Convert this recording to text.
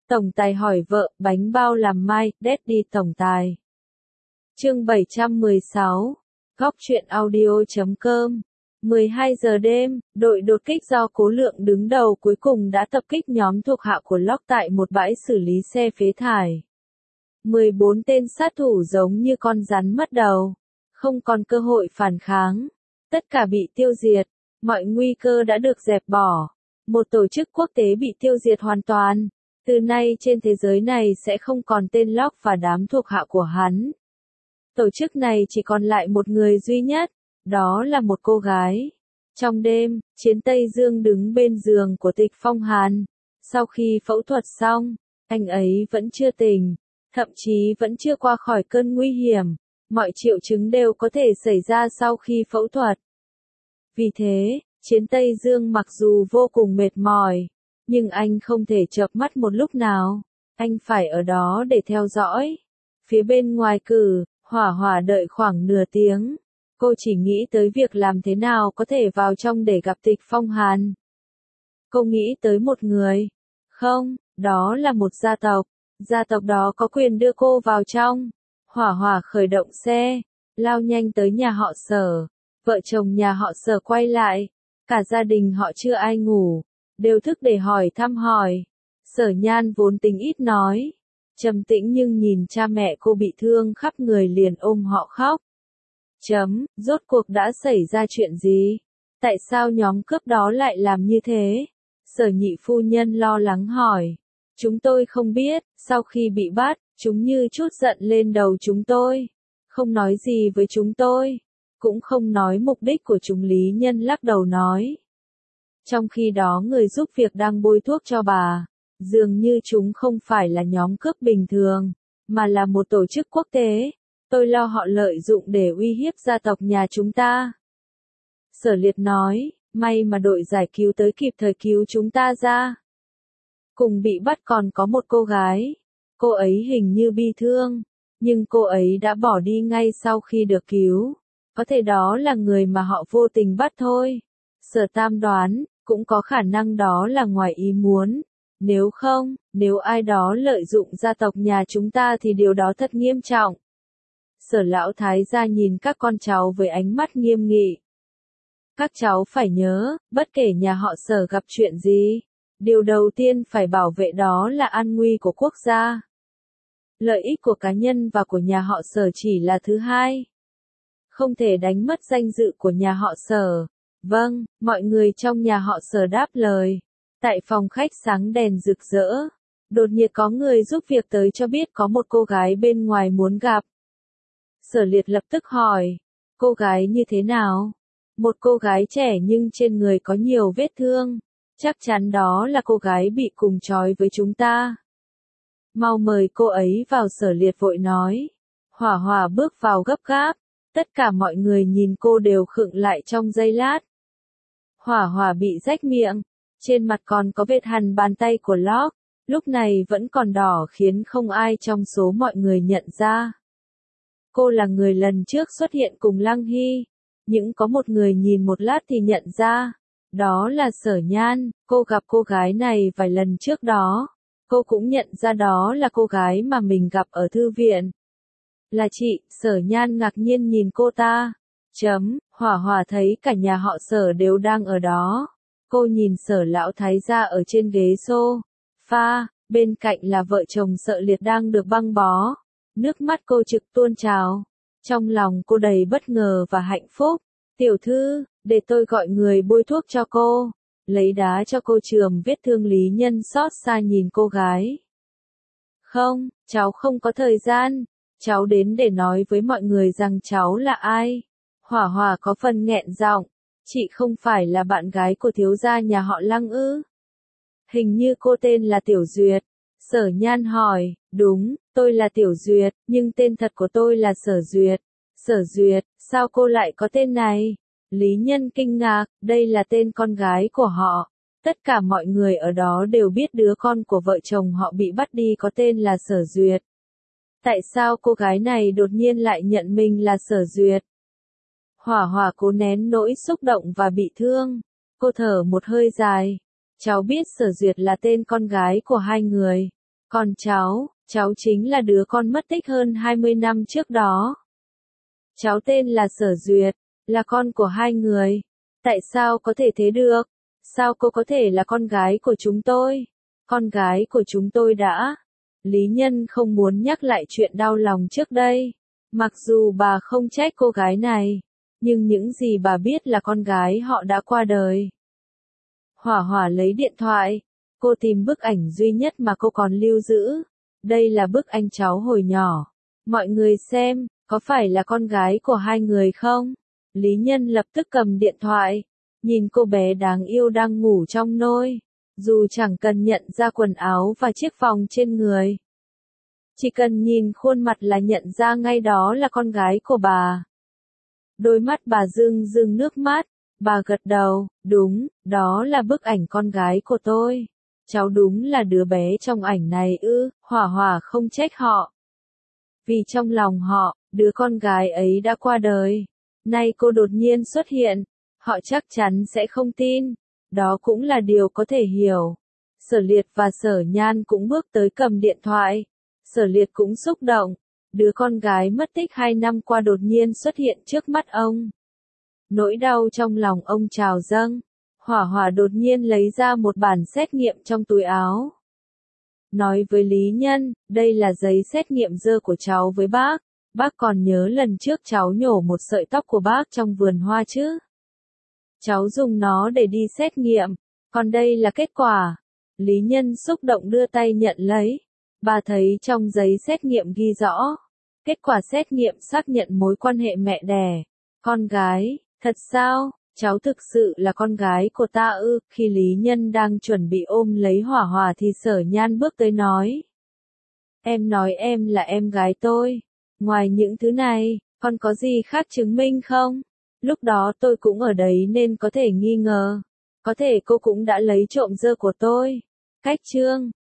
Tổng tài hỏi vợ, bánh bao làm mai, Daddy tổng tài. Chương 716, góc truyện audio.com. 12 giờ đêm, đội đột kích do Cố Lượng đứng đầu cuối cùng đã tập kích nhóm thuộc hạ của Locke tại một bãi xử lý xe phế thải. 14 tên sát thủ giống như con rắn mất đầu, không còn cơ hội phản kháng. Tất cả bị tiêu diệt, mọi nguy cơ đã được dẹp bỏ. Một tổ chức quốc tế bị tiêu diệt hoàn toàn. Từ nay trên thế giới này sẽ không còn tên Locke và đám thuộc hạ của hắn. Tổ chức này chỉ còn lại một người duy nhất, đó là một cô gái. Trong đêm, Chiến Tây Dương đứng bên giường của Tịch Phong Hàn. Sau khi phẫu thuật xong, anh ấy vẫn chưa tỉnh, thậm chí vẫn chưa qua khỏi cơn nguy hiểm. Mọi triệu chứng đều có thể xảy ra sau khi phẫu thuật. Vì thế, Chiến Tây Dương mặc dù vô cùng mệt mỏi, nhưng anh không thể chợp mắt một lúc nào. Anh phải ở đó để theo dõi. Phía bên ngoài cửa, Hỏa Hỏa đợi khoảng nửa tiếng. Cô chỉ nghĩ tới việc làm thế nào có thể vào trong để gặp Tịch Phong Hàn. Cô nghĩ tới một người. Không, đó là một gia tộc. Gia tộc đó có quyền đưa cô vào trong. Hỏa Hỏa khởi động xe, lao nhanh tới nhà họ Sở. Vợ chồng nhà họ Sở quay lại. Cả gia đình họ chưa ai ngủ, đều thức để hỏi thăm hỏi. Sở Nhan vốn tính ít nói, trầm tĩnh nhưng nhìn cha mẹ cô bị thương khắp người liền ôm họ khóc. Rốt cuộc đã xảy ra chuyện gì? Tại sao nhóm cướp đó lại làm như thế? Sở Nhị phu nhân lo lắng hỏi. Chúng tôi không biết, sau khi bị bắt, chúng như chút giận lên đầu chúng tôi. Không nói gì với chúng tôi, cũng không nói mục đích của chúng. Lý Nhân lắc đầu nói. Trong khi đó người giúp việc đang bôi thuốc cho bà. Dường như chúng không phải là nhóm cướp bình thường, mà là một tổ chức quốc tế. Tôi lo họ lợi dụng để uy hiếp gia tộc nhà chúng ta. Sở Liệt nói, may mà đội giải cứu tới kịp thời cứu chúng ta ra. Cùng bị bắt còn có một cô gái. Cô ấy hình như bị thương, nhưng cô ấy đã bỏ đi ngay sau khi được cứu. Có thể đó là người mà họ vô tình bắt thôi. Sở Tam đoán, cũng có khả năng đó là ngoài ý muốn. Nếu không, nếu ai đó lợi dụng gia tộc nhà chúng ta thì điều đó thật nghiêm trọng. Sở Lão Thái gia nhìn các con cháu với ánh mắt nghiêm nghị. Các cháu phải nhớ, bất kể nhà họ Sở gặp chuyện gì, điều đầu tiên phải bảo vệ đó là an nguy của quốc gia. Lợi ích của cá nhân và của nhà họ Sở chỉ là thứ hai. Không thể đánh mất danh dự của nhà họ Sở. Vâng, mọi người trong nhà họ Sở đáp lời. Tại phòng khách sáng đèn rực rỡ, đột nhiên có người giúp việc tới cho biết có một cô gái bên ngoài muốn gặp. Sở Liệt lập tức hỏi, cô gái như thế nào? Một cô gái trẻ nhưng trên người có nhiều vết thương. Chắc chắn đó là cô gái bị cùng trói với chúng ta. Mau mời cô ấy vào. Sở Liệt vội nói. Hỏa Hỏa bước vào gấp gáp. Tất cả mọi người nhìn cô đều khựng lại trong giây lát. Hỏa Hỏa bị rách miệng. Trên mặt còn có vết hằn bàn tay của Locke. Lúc này vẫn còn đỏ khiến không ai trong số mọi người nhận ra. Cô là người lần trước xuất hiện cùng Lăng Hy. Nhưng có một người nhìn một lát thì nhận ra. Đó là Sở Nhan. Cô gặp cô gái này vài lần trước đó. Cô cũng nhận ra đó là cô gái mà mình gặp ở thư viện. Là chị. Sở Nhan ngạc nhiên nhìn cô ta. Hỏa Hỏa thấy cả nhà họ Sở đều đang ở đó. Cô nhìn Sở Lão Thái gia ở trên ghế sofa, bên cạnh là vợ chồng Sở Liệt đang được băng bó. Nước mắt cô trực tuôn trào. Trong lòng cô đầy bất ngờ và hạnh phúc. Tiểu thư, để tôi gọi người bôi thuốc cho cô. Lấy đá cho cô chườm vết thương. Lý Nhân xót xa nhìn cô gái. Không, cháu không có thời gian. Cháu đến để nói với mọi người rằng cháu là ai. Hỏa Hỏa có phần nghẹn giọng. Chị không phải là bạn gái của thiếu gia nhà họ Lăng ư? Hình như cô tên là Tiểu Duyệt. Sở Nhan hỏi, đúng, tôi là Tiểu Duyệt, nhưng tên thật của tôi là Sở Duyệt. Sở Duyệt, sao cô lại có tên này? Lý Nhân kinh ngạc, đây là tên con gái của họ. Tất cả mọi người ở đó đều biết đứa con của vợ chồng họ bị bắt đi có tên là Sở Duyệt. Tại sao cô gái này đột nhiên lại nhận mình là Sở Duyệt? Hỏa Hỏa cố nén nỗi xúc động và bị thương. Cô thở một hơi dài. Cháu biết Sở Duyệt là tên con gái của hai người. Còn cháu chính là đứa con mất tích hơn 20 năm trước đó. Cháu tên là Sở Duyệt, là con của hai người. Tại sao có thể thế được? Sao cô có thể là con gái của chúng tôi? Con gái của chúng tôi đã. Lý Nhân không muốn nhắc lại chuyện đau lòng trước đây. Mặc dù bà không trách cô gái này, nhưng những gì bà biết là con gái họ đã qua đời. Hỏa Hỏa lấy điện thoại. Cô tìm bức ảnh duy nhất mà cô còn lưu giữ. Đây là bức anh cháu hồi nhỏ. Mọi người xem, có phải là con gái của hai người không? Lý Nhân lập tức cầm điện thoại, nhìn cô bé đáng yêu đang ngủ trong nôi, dù chẳng cần nhận ra quần áo và chiếc vòng trên người. Chỉ cần nhìn khuôn mặt là nhận ra ngay đó là con gái của bà. Đôi mắt bà rưng rưng nước mắt, bà gật đầu, đúng, đó là bức ảnh con gái của tôi. Cháu đúng là đứa bé trong ảnh này ư? Hỏa Hỏa không trách họ. Vì trong lòng họ, đứa con gái ấy đã qua đời. Nay cô đột nhiên xuất hiện, họ chắc chắn sẽ không tin. Đó cũng là điều có thể hiểu. Sở Liệt và Sở Nhan cũng bước tới cầm điện thoại. Sở Liệt cũng xúc động. Đứa con gái mất tích 2 năm qua đột nhiên xuất hiện trước mắt ông. Nỗi đau trong lòng ông trào dâng. Hỏa Hỏa đột nhiên lấy ra một bản xét nghiệm trong túi áo. Nói với Lý Nhân, đây là giấy xét nghiệm dơ của cháu với bác. Bác còn nhớ lần trước cháu nhổ một sợi tóc của bác trong vườn hoa chứ? Cháu dùng nó để đi xét nghiệm, còn đây là kết quả. Lý Nhân xúc động đưa tay nhận lấy. Bà thấy trong giấy xét nghiệm ghi rõ. Kết quả xét nghiệm xác nhận mối quan hệ mẹ đẻ. Con gái, thật sao? Cháu thực sự là con gái của ta ư? Khi Lý Nhân đang chuẩn bị ôm lấy Hỏa Hỏa thì Sở Nhan bước tới nói. Em nói em là em gái tôi. Ngoài những thứ này, còn có gì khác chứng minh không? Lúc đó tôi cũng ở đấy nên có thể nghi ngờ. Có thể cô cũng đã lấy trộm dơ của tôi. Cách chương